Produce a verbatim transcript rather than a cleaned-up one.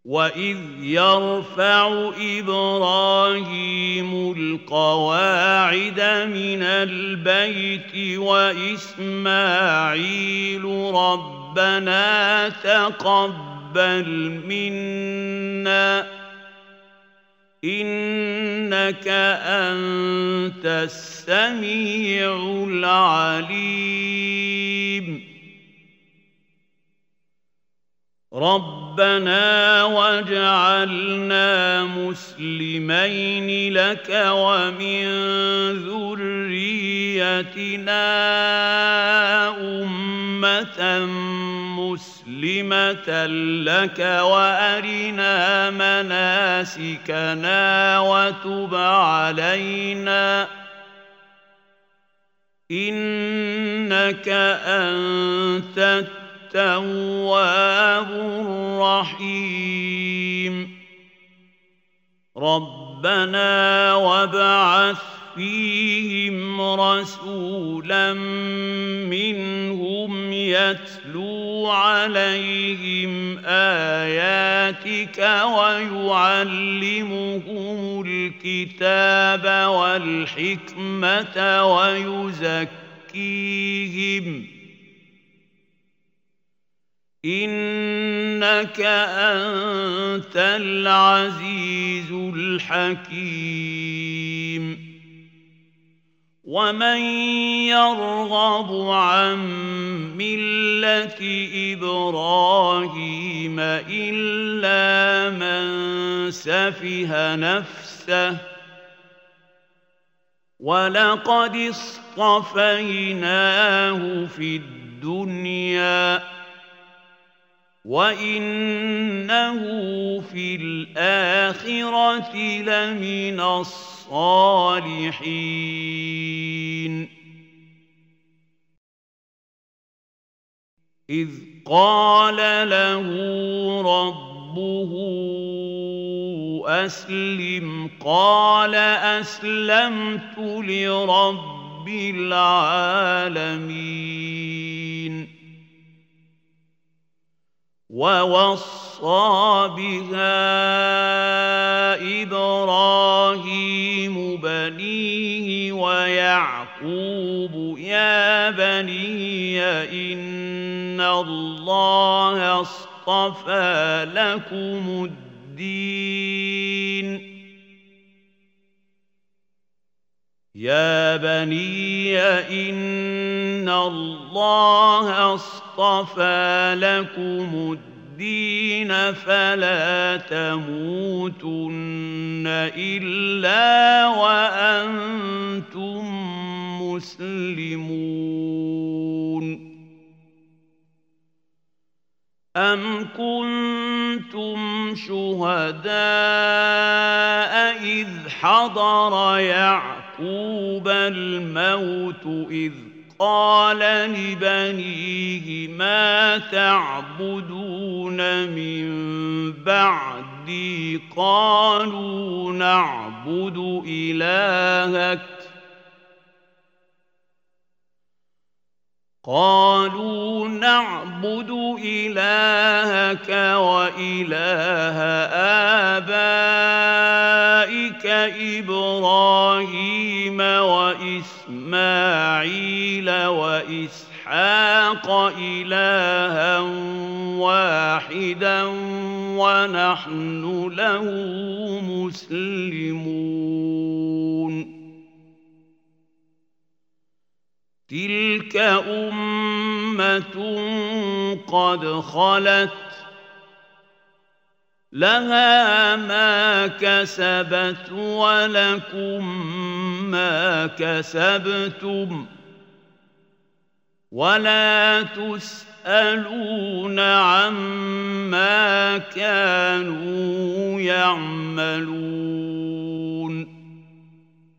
وَإِذْ يَرْفَعُ إِبْرَاهِيمُ الْقَوَاعِدَ مِنَ الْبَيْتِ وَإِسْمَاعِيلُ رَبَّنَا تَقَبَّلْ مِنَّا إِنَّكَ أَنتَ السَّمِيعُ الْعَلِيمُ رَبَّنَا وَاجْعَلْنَا مُسْلِمَيْنِ لَكَ وَمِن ذُرِّيَّتِنَا أُمَّةً مُّسْلِمَةً لَكَ وَأَرِنَا مَنَاسِكَنَا وَتُبْ عَلَيْنَا إِنَّكَ أَنتَ التَّوَّابُ الرَّحِيمُ رَبَّنَا وَابْعَثْ فِيهِمْ رَسُولًا مِّنْهُمْ يَتْلُو عَلَيْهِمْ آيَاتِكَ وَيُعَلِّمُهُمُ الْكِتَابَ وَالْحِكْمَةَ وَيُزَكِّيهِمْ إِنَّكَ أَنتَ الْعَزِيزُ الْحَكِيمُ وَمَن يَرْغَبُ عَن مِّلَّةِ إِبْرَاهِيمَ إِلَّا مَن سَفِهَ نَفْسَهُ وَلَقَدِ اصْطَفَيْنَاهُ فِي الدُّنْيَا وَإِنَّهُ فِي الْآخِرَةِ لَمِنَ الصَّالِحِينَ إِذْ قَالَ لَهُ رَبُّهُ أَسْلِمْ قَالَ أَسْلَمْتُ لِرَبِّ الْعَالَمِينَ وَوَصَّىٰ بِهَا إِبْرَاهِيمُ بَنِيهِ وَيَعْقُوبُ يَا بَنِيَّ إِنَّ اللَّهَ اصْطَفَىٰ لَكُمُ الدِّينَ يَا بَنِيَّ إِنَّ اللَّهَ اصْطَفَىٰ لَكُمُ الدِّينَ فَلَا تَمُوتُنَّ إِلَّا وَأَنتُم مُّسْلِمُونَ أَمْ كُنتُمْ شُهَدَاءَ إِذْ حَضَرَ يَعْقُوبَ الْمَوْتُ إِذْ قَالَ لِبَنِيهِ مَا تَعْبُدُونَ مِن بَعْدِي قَالُوا نَعْبُدُ إِلَٰهَكَ قالوا نعبد إلهك وإله آبائك إبراهيم وإسماعيل وإسحاق إلها واحدا ونحن له مسلمون تلك أمة قد خلت لها ما كسبت ولكم ما كسبتم ولا تسألون عما كانوا يعملون